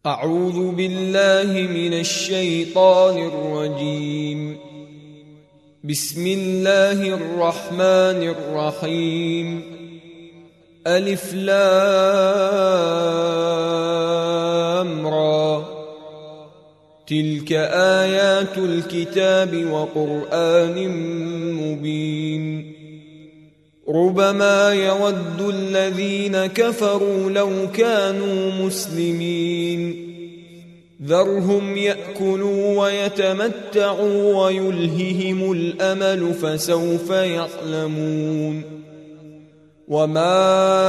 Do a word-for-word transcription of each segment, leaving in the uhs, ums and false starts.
أعوذ بالله من الشيطان الرجيم. بسم الله الرحمن الرحيم. ألف لام را. تلك آيات الكتاب وقرآن مبين. ربما يود الذين كفروا لو كانوا مسلمين. ذرهم يأكلوا ويتمتعوا ويلههم الأمل فسوف يعلمون. وما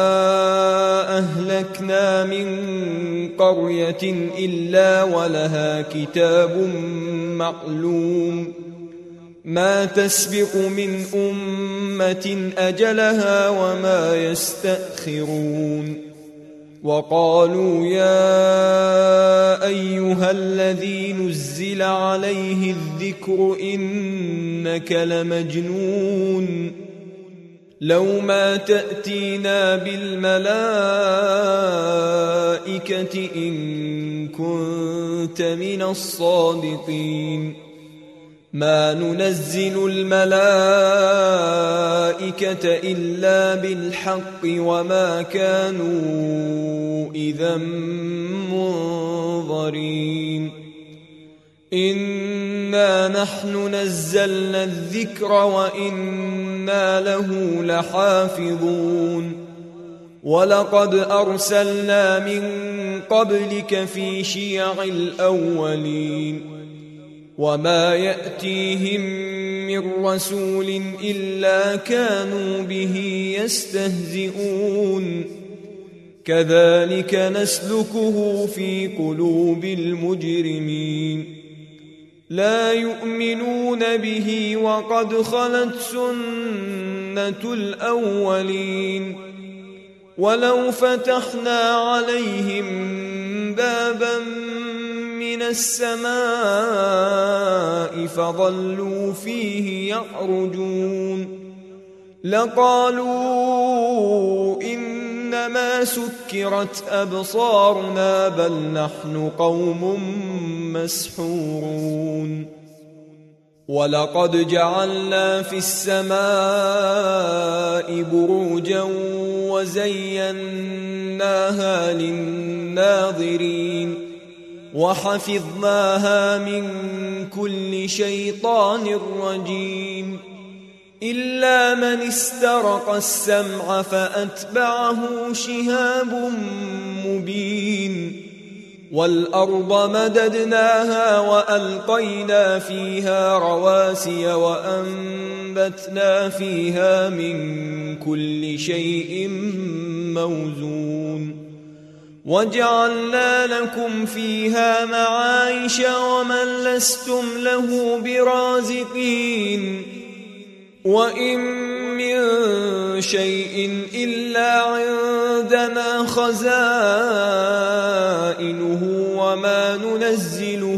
أهلكنا من قرية إلا ولها كتاب معلوم ما تسبق من أمة أجلها وما يستأخرون. وقالوا يا أيها الذي نزل عليه الذكر إنك لمجنون لو ما تأتينا بالملائكة إن كنت من الصادقين. ما ننزل الملائكة إلا بالحق وما كانوا إذا منظرين. إنا نحن نزلنا الذكر وإنا له لحافظون. ولقد أرسلنا من قبلك في شيع الأولين. وما يأتيهم من رسول إلا كانوا به يستهزئون. كذلك نسلكه في قلوب المجرمين. لا يؤمنون به وقد خلت سنة الأولين. ولو فتحنا عليهم بابا من السماء فظلوا فيه يعرجون لقالوا إنما سكرت أبصارنا بل نحن قوم مسحورون. ولقد جعلنا في السماء بروجا وزيناها للناظرين وحفظناها من كل شيطان رجيم إلا من استرق السمع فأتبعه شهاب مبين. والأرض مددناها وألقينا فيها رواسي وأنبتنا فيها من كل شيء موزون. وجعلنا لكم فيها معايش ومن لستم له برازقين. وإن من شيء إلا عندنا خزائنه وما ننزله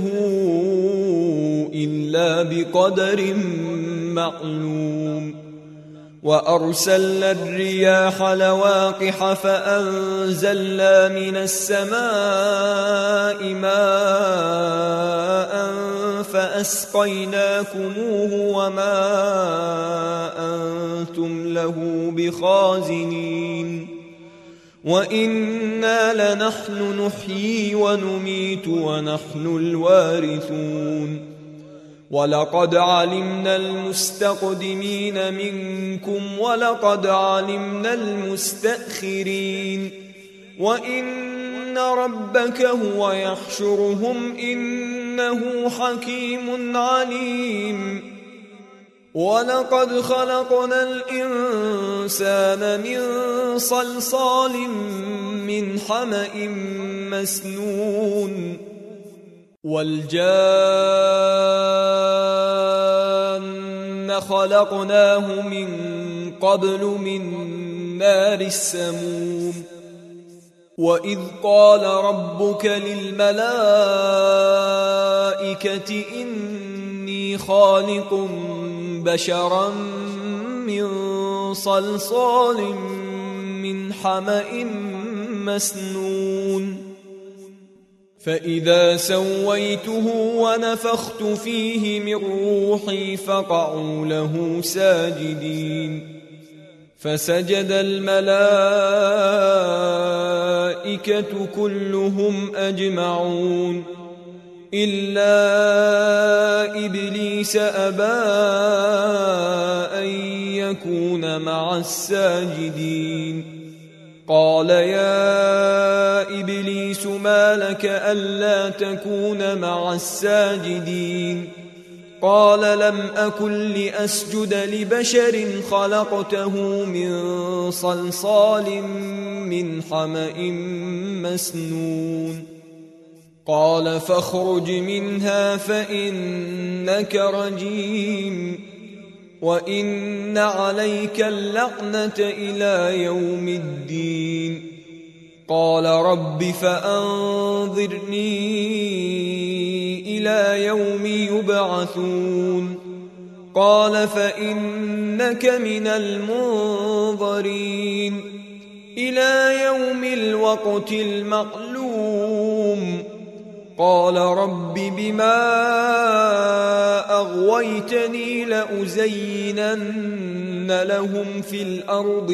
إلا بقدر معلوم. وأرسلنا الرياح لواقح فأنزلنا من السماء ماء فأسقيناكموه وما أنتم له بخازنين. وإنا لنحن نحيي ونميت ونحن الوارثون. ولقد علمنا المستقدمين منكم ولقد علمنا المستأخرين. وإن ربك هو يحشرهم إنه حكيم عليم. ولقد خلقنا الإنسان من صلصال من حمأ مسنون. والجان خلقناه من قبل من نار السموم. وإذ قال ربك للملائكة إني خالق بشرا من صلصال من حمأ مسنون فإذا سويته ونفخت فيه من روحي فقعوا له ساجدين فسجد الملائكة كلهم أجمعون إلا إبليس أبى أن يكون مع الساجدين قال يا إبليس ما لك ألا تكون مع الساجدين قال لم أكن لأسجد لبشر خلقته من صلصال من حمأ مسنون قال فاخرج منها فإنك رجيم وإن عليك اللعنة إلى يوم الدين قال رب فأنظرني إلى يوم يبعثون قال فإنك من المنظرين إلى يوم الوقت المعلوم قال رب بما أغويتني لأزينن لهم في الأرض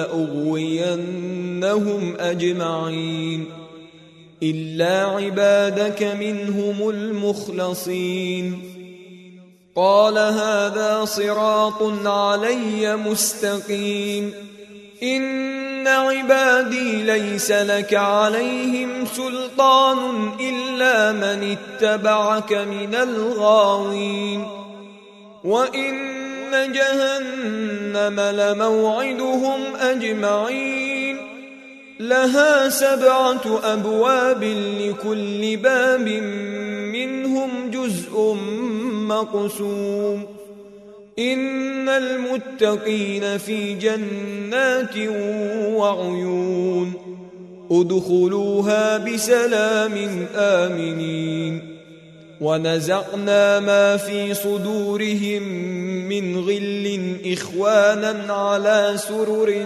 ولأغوينهم أجمعين إلا عبادك منهم المخلصين قال هذا صراط علي مستقيم إن عبادي ليس لك عليهم سلطان إلا من اتبعك من الغاوين وإن جهنم لموعدهم أجمعين لها سبعة أبواب لكل باب منهم جزء مقسوم إن المتقين في جنات وعيون ادخلوها بسلام آمنين ونزعنا ما في صدورهم من غل إخوانا على سرر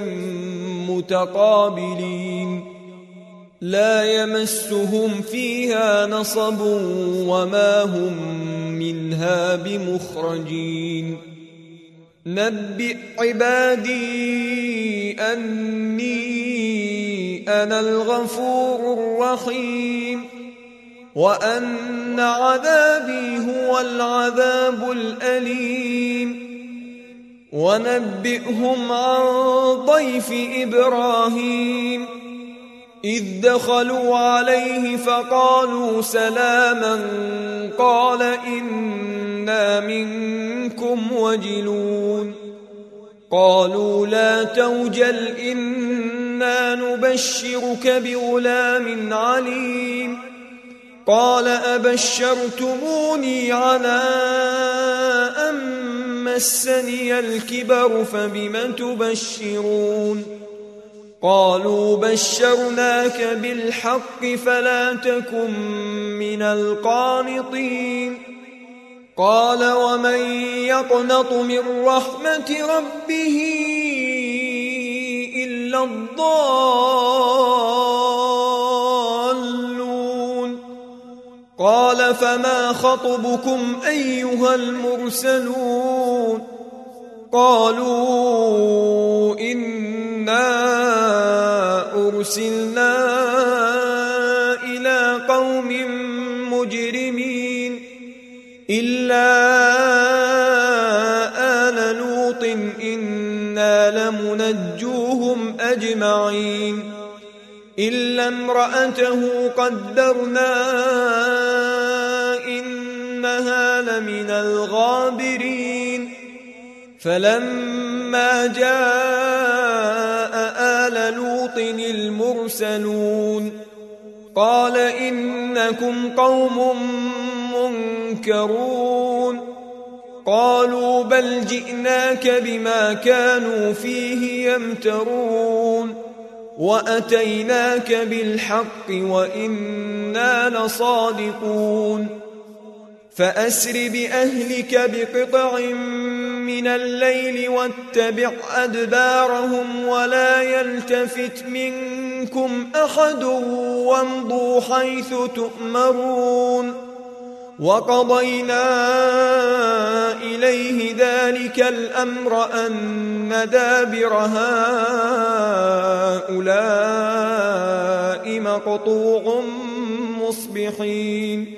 متقابلين لا يمسهم فيها نصب وما هم منها بمخرجين نبئ عبادي أني أنا الغفور الرحيم وأن عذابي هو العذاب الأليم ونبئهم عن ضيف إبراهيم إذ دخلوا عليه فقالوا سلاما قال إنا منكم وجلون قالوا لا توجل إنا نبشرك بغلام عليم قال أبشرتموني على أن مسني الكبر فبم تبشرون قالوا بشرناك بالحق فلا تكن من القانطين قال ومن يقنط من رحمة ربه إلا الضالون قال فما خطبكم أيها المرسلون قالوا إنا أرسلنا إلى قوم مجرمين إلا آل لوط إنا لمنجوهم أجمعين إلا امرأته قدرنا إنها لمن الغابرين فلما جاء آل لوط المرسلون قال إنكم قوم منكرون قالوا بل جئناك بما كانوا فيه يمترون وأتيناك بالحق وإنا لصادقون فأسر بأهلك بقطع من الليل واتبع أدبارهم ولا يلتفت منكم منكم أحد وامضوا حيث تؤمرون وقضينا إليه ذلك الأمر أن دابر هؤلاء مقطوع مصبحين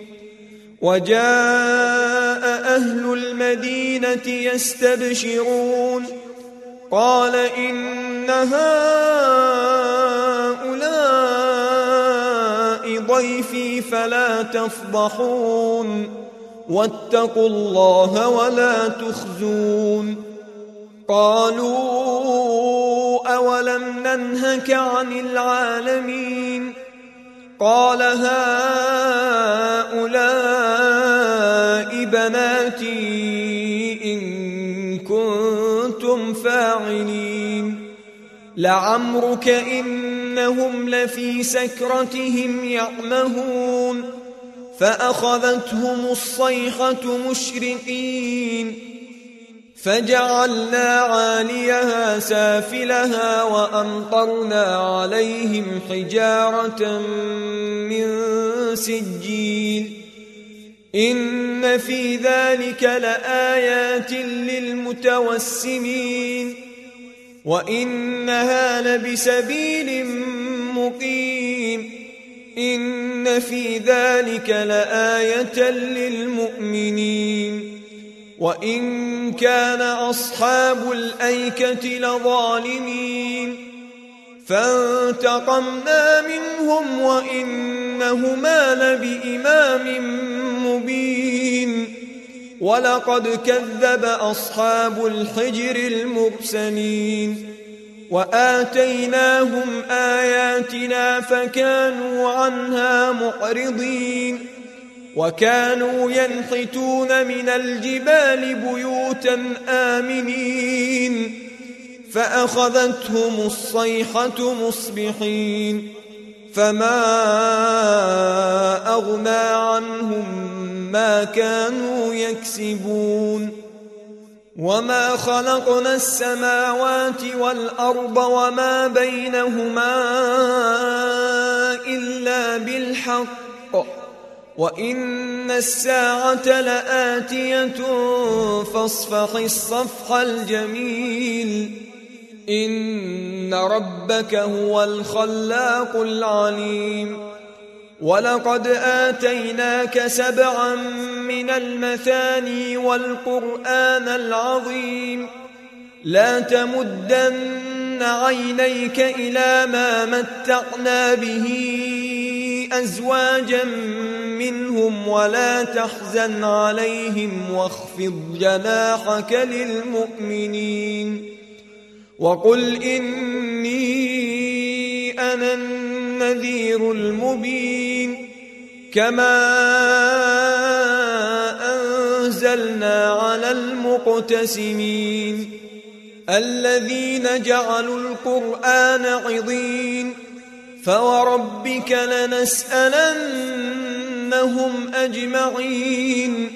وجاء أهل المدينة يستبشرون قال إن هؤلاء ضيفي فلا تفضحون واتقوا الله ولا تخزون قالوا أولم ننهك عن العالمين قال هؤلاء بناتي إن كنتم فاعلين لعمرك إنهم لفي سكرتهم يعمهون فأخذتهم الصيحة مشرقين فجعلنا عاليها سافلها وأمطرنا عليهم حجارة من سجيل إن في ذلك لآيات للمتوسمين وإنها لبسبيل مقيم إن في ذلك لآية للمؤمنين وإن كان أصحاب الأيكة لظالمين فانتقمنا منهم وإنهما لبإمام مبين ولقد كذب أصحاب الحجر المرسلين وآتيناهم آياتنا فكانوا عنها معرضين وكانوا ينحتون من الجبال بيوتا آمنين فأخذتهم الصيحة مصبحين فما أغنى عنهم ما كانوا يكسبون وما خلقنا السماوات والأرض وما بينهما إلا بالحق وإن الساعة لآتية فاصفح الصفح الجميل إن ربك هو الخلاق العليم ولقد آتيناك سبعا من المثاني والقرآن العظيم لا تمدن عينيك إلى ما متعنا به أزواجا منهم ولا تحزن عليهم واخفض جناحك للمؤمنين وقل إني أنا النذير المبين كما أنزلنا على المقتسمين الذين جعلوا القرآن عضين فوربك لنسألنهم أجمعين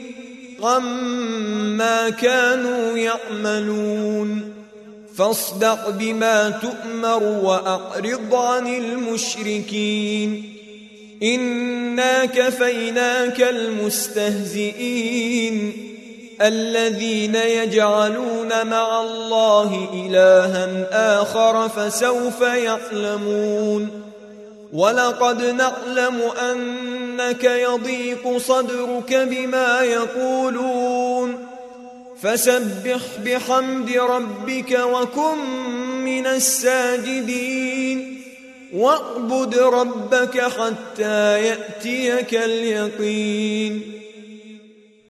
عما كانوا يعملون فاصدع بما تؤمر وأعرض عن المشركين إنا كفيناك المستهزئين الذين يجعلون مع الله إلها آخر فسوف يعلمون ولقد نعلم أنك يضيق صدرك بما يقولون فسبح بحمد ربك وكن من الساجدين واعبد ربك حتى يأتيك اليقين